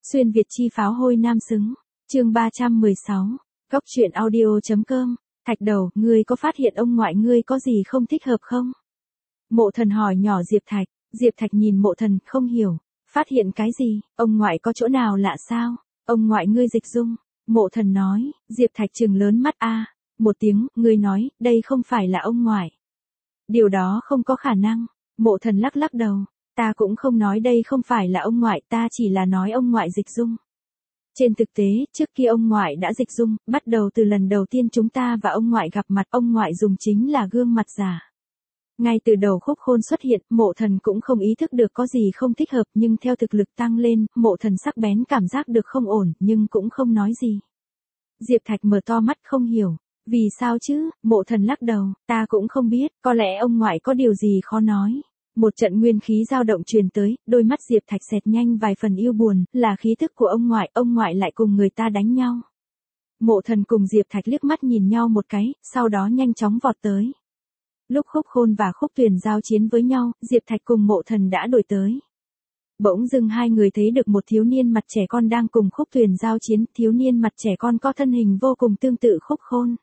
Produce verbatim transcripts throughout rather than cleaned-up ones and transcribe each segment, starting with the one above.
Xuyên Việt chi pháo hôi nam xứng. Chương ba trăm mười sáu. Góc truyện audio.com. Thạch đầu, ngươi có phát hiện ông ngoại ngươi có gì không thích hợp không? Mộ Thần hỏi nhỏ Diệp Thạch. Diệp Thạch nhìn Mộ Thần, không hiểu. Phát hiện cái gì? Ông ngoại có chỗ nào lạ sao? Ông ngoại ngươi dịch dung. Mộ Thần nói. Diệp Thạch trừng lớn mắt a. Một tiếng, ngươi nói, đây không phải là ông ngoại. Điều đó không có khả năng. Mộ Thần lắc lắc đầu. Ta cũng không nói đây không phải là ông ngoại, ta chỉ là nói ông ngoại dịch dung. Trên thực tế, trước kia ông ngoại đã dịch dung, bắt đầu từ lần đầu tiên chúng ta và ông ngoại gặp mặt, ông ngoại dùng chính là gương mặt giả. Ngay từ đầu Khúc Khôn xuất hiện, Mộ Thần cũng không ý thức được có gì không thích hợp, nhưng theo thực lực tăng lên, Mộ Thần sắc bén cảm giác được không ổn, nhưng cũng không nói gì. Diệp Thạch mở to mắt không hiểu. Vì sao chứ? Mộ Thần lắc đầu, ta cũng không biết, có lẽ ông ngoại có điều gì khó nói. Một trận nguyên khí dao động truyền tới, đôi mắt Diệp Thạch xẹt nhanh vài phần yêu buồn, là khí thức của ông ngoại, ông ngoại lại cùng người ta đánh nhau. Mộ Thần cùng Diệp Thạch liếc mắt nhìn nhau một cái, sau đó nhanh chóng vọt tới. Lúc Khúc Khôn và Khúc Tuyền giao chiến với nhau, Diệp Thạch cùng Mộ Thần đã đuổi tới. Bỗng dưng hai người thấy được một thiếu niên mặt trẻ con đang cùng Khúc Tuyền giao chiến, thiếu niên mặt trẻ con có thân hình vô cùng tương tự Khúc Khôn.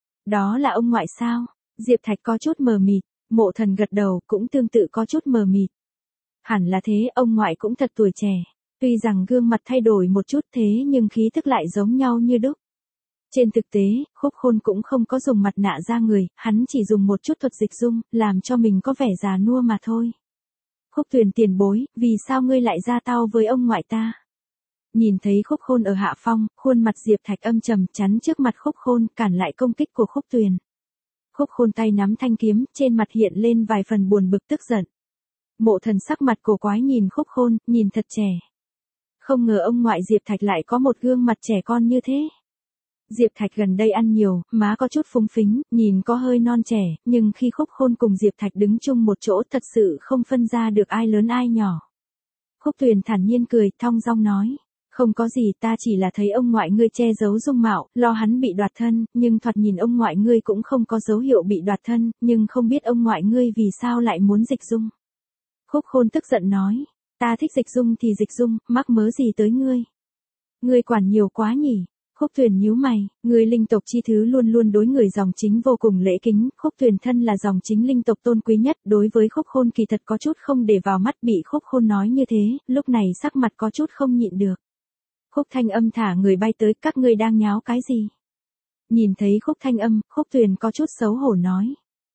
Đó là ông ngoại sao? Diệp Thạch có chút mờ mịt. Mộ Thần gật đầu, cũng tương tự có chút mờ mịt. Hẳn là thế, ông ngoại cũng thật tuổi trẻ. Tuy rằng gương mặt thay đổi một chút thế nhưng khí thức lại giống nhau như đúc. Trên thực tế, Khúc Khôn cũng không có dùng mặt nạ ra người, hắn chỉ dùng một chút thuật dịch dung, làm cho mình có vẻ già nua mà thôi. Khúc Tuyền tiền bối, vì sao ngươi lại ra tao với ông ngoại ta? Nhìn thấy Khúc Khôn ở hạ phong, khuôn mặt Diệp Thạch âm trầm chắn trước mặt Khúc Khôn, cản lại công kích của Khúc Tuyền. Khúc Khôn tay nắm thanh kiếm, trên mặt hiện lên vài phần buồn bực tức giận. Mộ Thần sắc mặt cổ quái nhìn Khúc Khôn, nhìn thật trẻ. Không ngờ ông ngoại Diệp Thạch lại có một gương mặt trẻ con như thế. Diệp Thạch gần đây ăn nhiều, má có chút phúng phính, nhìn có hơi non trẻ, nhưng khi Khúc Khôn cùng Diệp Thạch đứng chung một chỗ thật sự không phân ra được ai lớn ai nhỏ. Khúc Tuyền thản nhiên cười, thong dong nói. Không có gì, ta chỉ là thấy ông ngoại ngươi che giấu dung mạo, lo hắn bị đoạt thân, nhưng thoạt nhìn ông ngoại ngươi cũng không có dấu hiệu bị đoạt thân, nhưng không biết ông ngoại ngươi vì sao lại muốn dịch dung. Khúc Khôn tức giận nói, ta thích dịch dung thì dịch dung, mắc mớ gì tới ngươi. Ngươi quản nhiều quá nhỉ. Khúc Tuyền nhíu mày, người linh tộc chi thứ luôn luôn đối người dòng chính vô cùng lễ kính, Khúc Tuyền thân là dòng chính linh tộc tôn quý nhất, đối với Khúc Khôn kỳ thật có chút không để vào mắt, bị Khúc Khôn nói như thế, lúc này sắc mặt có chút không nhịn được. Khúc Thanh Âm thả người bay tới, các ngươi đang nháo cái gì? Nhìn thấy Khúc Thanh Âm, Khúc Tuyền có chút xấu hổ nói.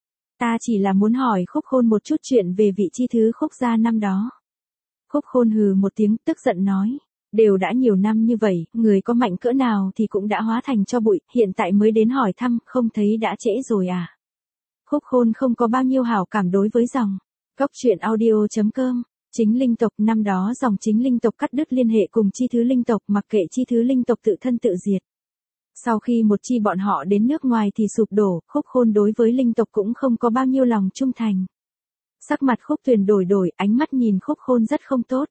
Ta chỉ là muốn hỏi Khúc Khôn một chút chuyện về vị chi thứ Khúc gia năm đó. Khúc Khôn hừ một tiếng, tức giận nói. Đều đã nhiều năm như vậy, người có mạnh cỡ nào thì cũng đã hóa thành cho bụi, hiện tại mới đến hỏi thăm, không thấy đã trễ rồi à? Khúc Khôn không có bao nhiêu hảo cảm đối với dòng. Góc truyện audio.com. Chính linh tộc, năm đó dòng chính linh tộc cắt đứt liên hệ cùng chi thứ linh tộc, mặc kệ chi thứ linh tộc tự thân tự diệt. Sau khi một chi bọn họ đến nước ngoài thì sụp đổ, Khúc Khôn đối với linh tộc cũng không có bao nhiêu lòng trung thành. Sắc mặt Khúc Tuyền đổi đổi, ánh mắt nhìn Khúc Khôn rất không tốt.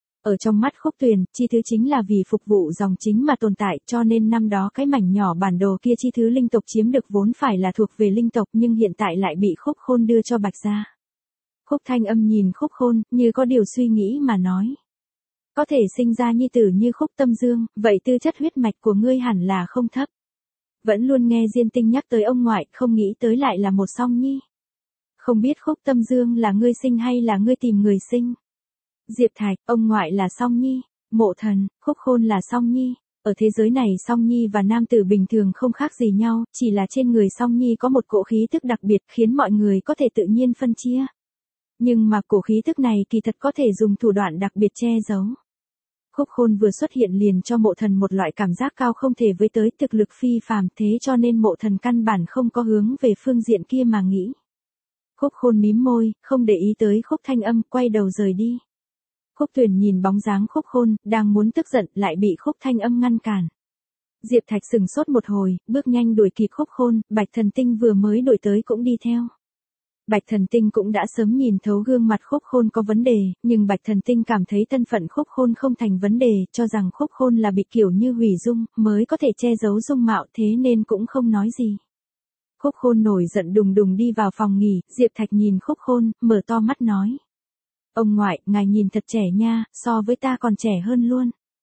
Ở trong mắt Khúc Tuyền, chi thứ chính là vì phục vụ dòng chính mà tồn tại, cho nên năm đó cái mảnh nhỏ bản đồ kia chi thứ linh tộc chiếm được vốn phải là thuộc về linh tộc, nhưng hiện tại lại bị Khúc Khôn đưa cho Bạch gia. Khúc Thanh Âm nhìn Khúc Khôn, như có điều suy nghĩ mà nói. Có thể sinh ra nhi tử như Khúc Tâm Dương, vậy tư chất huyết mạch của ngươi hẳn là không thấp. Vẫn luôn nghe Diên Tinh nhắc tới ông ngoại, không nghĩ tới lại là một song nhi. Không biết Khúc Tâm Dương là ngươi sinh hay là ngươi tìm người sinh. Diệp Thạch, ông ngoại là song nhi. Mộ Thần, Khúc Khôn là song nhi. Ở thế giới này song nhi và nam tử bình thường không khác gì nhau, chỉ là trên người song nhi có một cỗ khí tức đặc biệt khiến mọi người có thể tự nhiên phân chia. Nhưng mà cổ khí tức này kỳ thật có thể dùng thủ đoạn đặc biệt che giấu. Khúc Khôn vừa xuất hiện liền cho Mộ Thần một loại cảm giác cao không thể với tới, thực lực phi phàm, thế cho nên Mộ Thần căn bản không có hướng về phương diện kia mà nghĩ. Khúc Khôn mím môi, không để ý tới Khúc Thanh Âm, quay đầu rời đi. Khúc Tuyền nhìn bóng dáng Khúc Khôn, đang muốn tức giận, lại bị Khúc Thanh Âm ngăn cản. Diệp Thạch sừng sốt một hồi, bước nhanh đuổi kịp Khúc Khôn, Bạch Thần Tinh vừa mới đuổi tới cũng đi theo. Bạch Thần Tinh cũng đã sớm nhìn thấu gương mặt Khúc Khôn có vấn đề, nhưng Bạch Thần Tinh cảm thấy thân phận Khúc Khôn không thành vấn đề, cho rằng Khúc Khôn là bị kiểu như hủy dung, mới có thể che giấu dung mạo, thế nên cũng không nói gì. Khúc Khôn nổi giận đùng đùng đi vào phòng nghỉ, Diệp Thạch nhìn Khúc Khôn, mở to mắt nói. Ông ngoại, ngài nhìn thật trẻ nha, so với ta còn trẻ hơn luôn.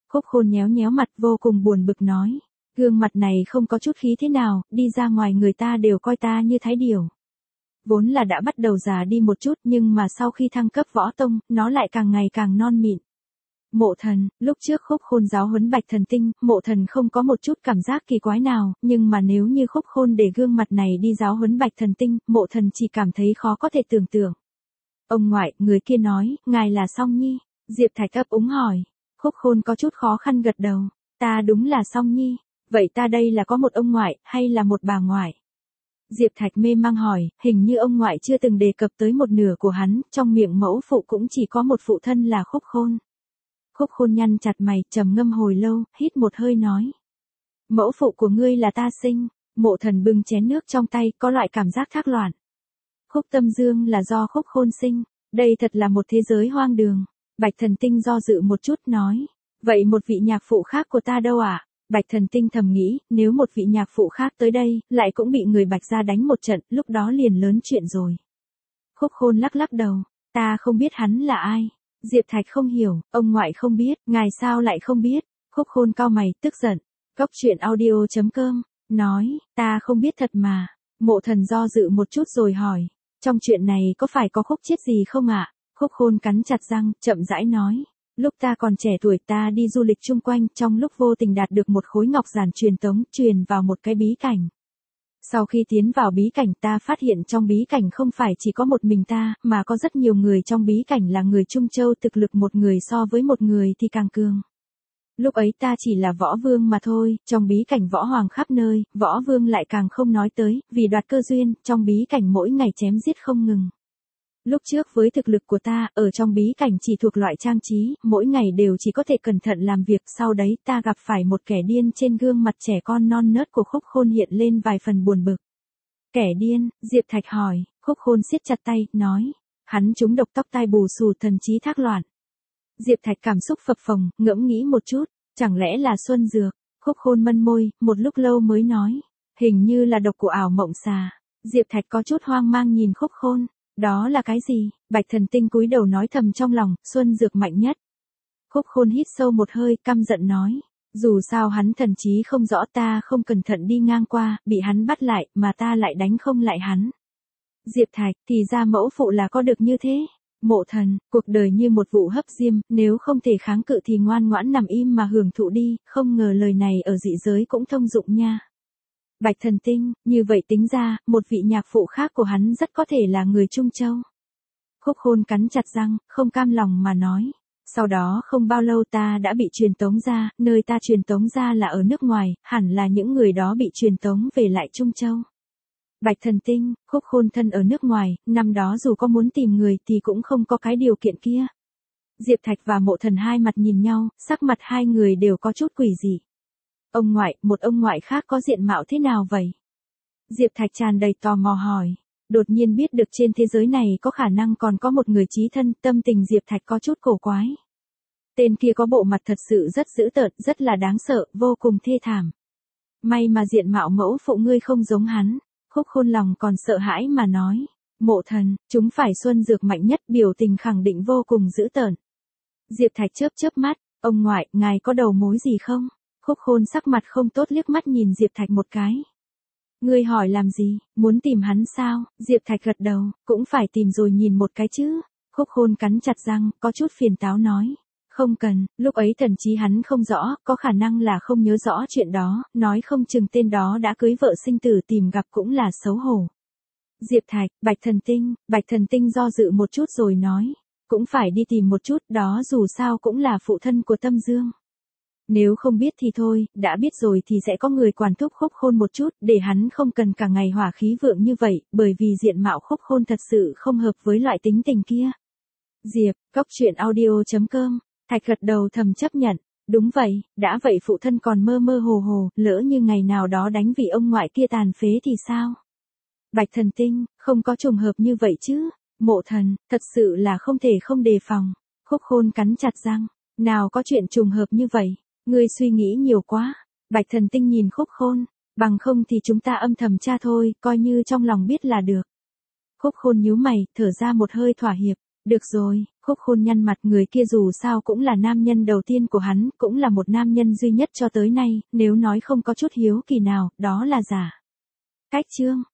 Khúc Khôn nhéo nhéo mặt vô cùng buồn bực nói. Gương mặt này không có chút khí thế nào, đi ra ngoài người ta đều coi ta như thái điểu. Vốn là đã bắt đầu già đi một chút nhưng mà sau khi thăng cấp võ tông, nó lại càng ngày càng non mịn. Mộ Thần, lúc trước Khúc Khôn giáo huấn Bạch Thần Tinh, Mộ Thần không có một chút cảm giác kỳ quái nào, nhưng mà nếu như Khúc Khôn để gương mặt này đi giáo huấn Bạch Thần Tinh, Mộ Thần chỉ cảm thấy khó có thể tưởng tượng. Ông ngoại, người kia nói, ngài là Song Nhi. Diệp Thạch ấp úng hỏi. Khúc Khôn có chút khó khăn gật đầu. Ta đúng là Song Nhi. Vậy ta đây là có một ông ngoại, hay là một bà ngoại? Diệp Thạch mê mang hỏi, hình như ông ngoại chưa từng đề cập tới một nửa của hắn, trong miệng mẫu phụ cũng chỉ có một phụ thân là Khúc Khôn. Khúc Khôn nhăn chặt mày, trầm ngâm hồi lâu, hít một hơi nói. Mẫu phụ của ngươi là ta sinh. Mộ Thần bưng chén nước trong tay, có loại cảm giác thác loạn. Khúc Tâm Dương là do Khúc Khôn sinh. Đây thật là một thế giới hoang đường. Bạch Thần Tinh do dự một chút nói. Vậy một vị nhạc phụ khác của ta đâu ạ? À? Bạch Thần Tinh thầm nghĩ, nếu một vị nhạc phụ khác tới đây, lại cũng bị người Bạch gia đánh một trận, lúc đó liền lớn chuyện rồi. Khúc Khôn lắc lắc đầu, ta không biết hắn là ai. Diệp Thạch không hiểu, ông ngoại không biết, ngài sao lại không biết. Khúc Khôn cau mày, tức giận. Cốc truyện audio chấm com, nói, ta không biết thật mà. Mộ Thần do dự một chút rồi hỏi, trong chuyện này có phải có khúc chiết gì không ạ? À? Khúc Khôn cắn chặt răng, chậm rãi nói. Lúc ta còn trẻ tuổi ta đi du lịch chung quanh, trong lúc vô tình đạt được một khối ngọc giản truyền tống, truyền vào một cái bí cảnh. Sau khi tiến vào bí cảnh ta phát hiện trong bí cảnh không phải chỉ có một mình ta, mà có rất nhiều người trong bí cảnh là người Trung Châu, thực lực một người so với một người thì càng cường. Lúc ấy ta chỉ là võ vương mà thôi, trong bí cảnh võ hoàng khắp nơi, võ vương lại càng không nói tới, vì đoạt cơ duyên, trong bí cảnh mỗi ngày chém giết không ngừng. Lúc trước với thực lực của ta, ở trong bí cảnh chỉ thuộc loại trang trí, mỗi ngày đều chỉ có thể cẩn thận làm việc, sau đấy ta gặp phải một kẻ điên, trên gương mặt trẻ con non nớt của Khúc Khôn hiện lên vài phần buồn bực. Kẻ điên, Diệp Thạch hỏi, Khúc Khôn siết chặt tay, nói, hắn trúng độc, tóc tai bù xù, thần trí thác loạn. Diệp Thạch cảm xúc phập phồng, ngẫm nghĩ một chút, chẳng lẽ là xuân dược? Khúc Khôn mân môi, một lúc lâu mới nói, hình như là độc của ảo mộng xà. Diệp Thạch có chút hoang mang nhìn Khúc Khôn. Đó là cái gì? Bạch Thần Tinh cúi đầu nói thầm trong lòng, xuân dược mạnh nhất. Khúc Khôn hít sâu một hơi, căm giận nói. Dù sao hắn thần trí không rõ, ta không cẩn thận đi ngang qua, bị hắn bắt lại, mà ta lại đánh không lại hắn. Diệp Thạch, thì ra mẫu phụ là có được như thế. Mộ Thần, cuộc đời như một vụ hấp diêm, nếu không thể kháng cự thì ngoan ngoãn nằm im mà hưởng thụ đi, không ngờ lời này ở dị giới cũng thông dụng nha. Bạch Thần Tinh, như vậy tính ra, một vị nhạc phụ khác của hắn rất có thể là người Trung Châu. Khúc Khôn cắn chặt răng, không cam lòng mà nói. Sau đó không bao lâu ta đã bị truyền tống ra, nơi ta truyền tống ra là ở nước ngoài, hẳn là những người đó bị truyền tống về lại Trung Châu. Bạch Thần Tinh, Khúc Khôn thân ở nước ngoài, năm đó dù có muốn tìm người thì cũng không có cái điều kiện kia. Diệp Thạch và Mộ Thần hai mặt nhìn nhau, sắc mặt hai người đều có chút quỷ dị. Ông ngoại, một ông ngoại khác có diện mạo thế nào vậy? Diệp Thạch tràn đầy tò mò hỏi. Đột nhiên biết được trên thế giới này có khả năng còn có một người chí thân, tâm tình Diệp Thạch có chút cổ quái. Tên kia có bộ mặt thật sự rất dữ tợn, rất là đáng sợ, vô cùng thê thảm. May mà diện mạo mẫu phụ ngươi không giống hắn. Khúc Khôn lòng còn sợ hãi mà nói. Mộ Thần, chúng phải xuân dược mạnh nhất, biểu tình khẳng định vô cùng dữ tợn. Diệp Thạch chớp chớp mắt, ông ngoại, ngài có đầu mối gì không? Khúc Khôn sắc mặt không tốt liếc mắt nhìn Diệp Thạch một cái. Ngươi hỏi làm gì, muốn tìm hắn sao? Diệp Thạch gật đầu, cũng phải tìm rồi nhìn một cái chứ. Khúc Khôn cắn chặt răng, có chút phiền táo nói. Không cần, lúc ấy thần trí hắn không rõ, có khả năng là không nhớ rõ chuyện đó, nói không chừng tên đó đã cưới vợ sinh tử, tìm gặp cũng là xấu hổ. Diệp Thạch, Bạch Thần Tinh, Bạch Thần Tinh do dự một chút rồi nói. Cũng phải đi tìm một chút, đó dù sao cũng là phụ thân của Tâm Dương. Nếu không biết thì thôi, đã biết rồi thì sẽ có người quản thúc Khúc Khôn một chút, để hắn không cần cả ngày hỏa khí vượng như vậy, bởi vì diện mạo Khúc Khôn thật sự không hợp với loại tính tình kia. Diệp, cốc truyện audio chấm com, Thạch gật đầu thầm chấp nhận, đúng vậy, đã vậy phụ thân còn mơ mơ hồ hồ, lỡ như ngày nào đó đánh vị ông ngoại kia tàn phế thì sao? Bạch Thần Tinh, không có trùng hợp như vậy chứ. Mộ Thần, thật sự là không thể không đề phòng. Khúc Khôn cắn chặt răng, nào có chuyện trùng hợp như vậy. Ngươi suy nghĩ nhiều quá. Bạch Thần Tinh nhìn Khúc Khôn, bằng không thì chúng ta âm thầm tra thôi, coi như trong lòng biết là được. Khúc Khôn nhíu mày, thở ra một hơi thỏa hiệp. Được rồi, Khúc Khôn nhăn mặt, người kia dù sao cũng là nam nhân đầu tiên của hắn, cũng là một nam nhân duy nhất cho tới nay, nếu nói không có chút hiếu kỳ nào, đó là giả. Cách chương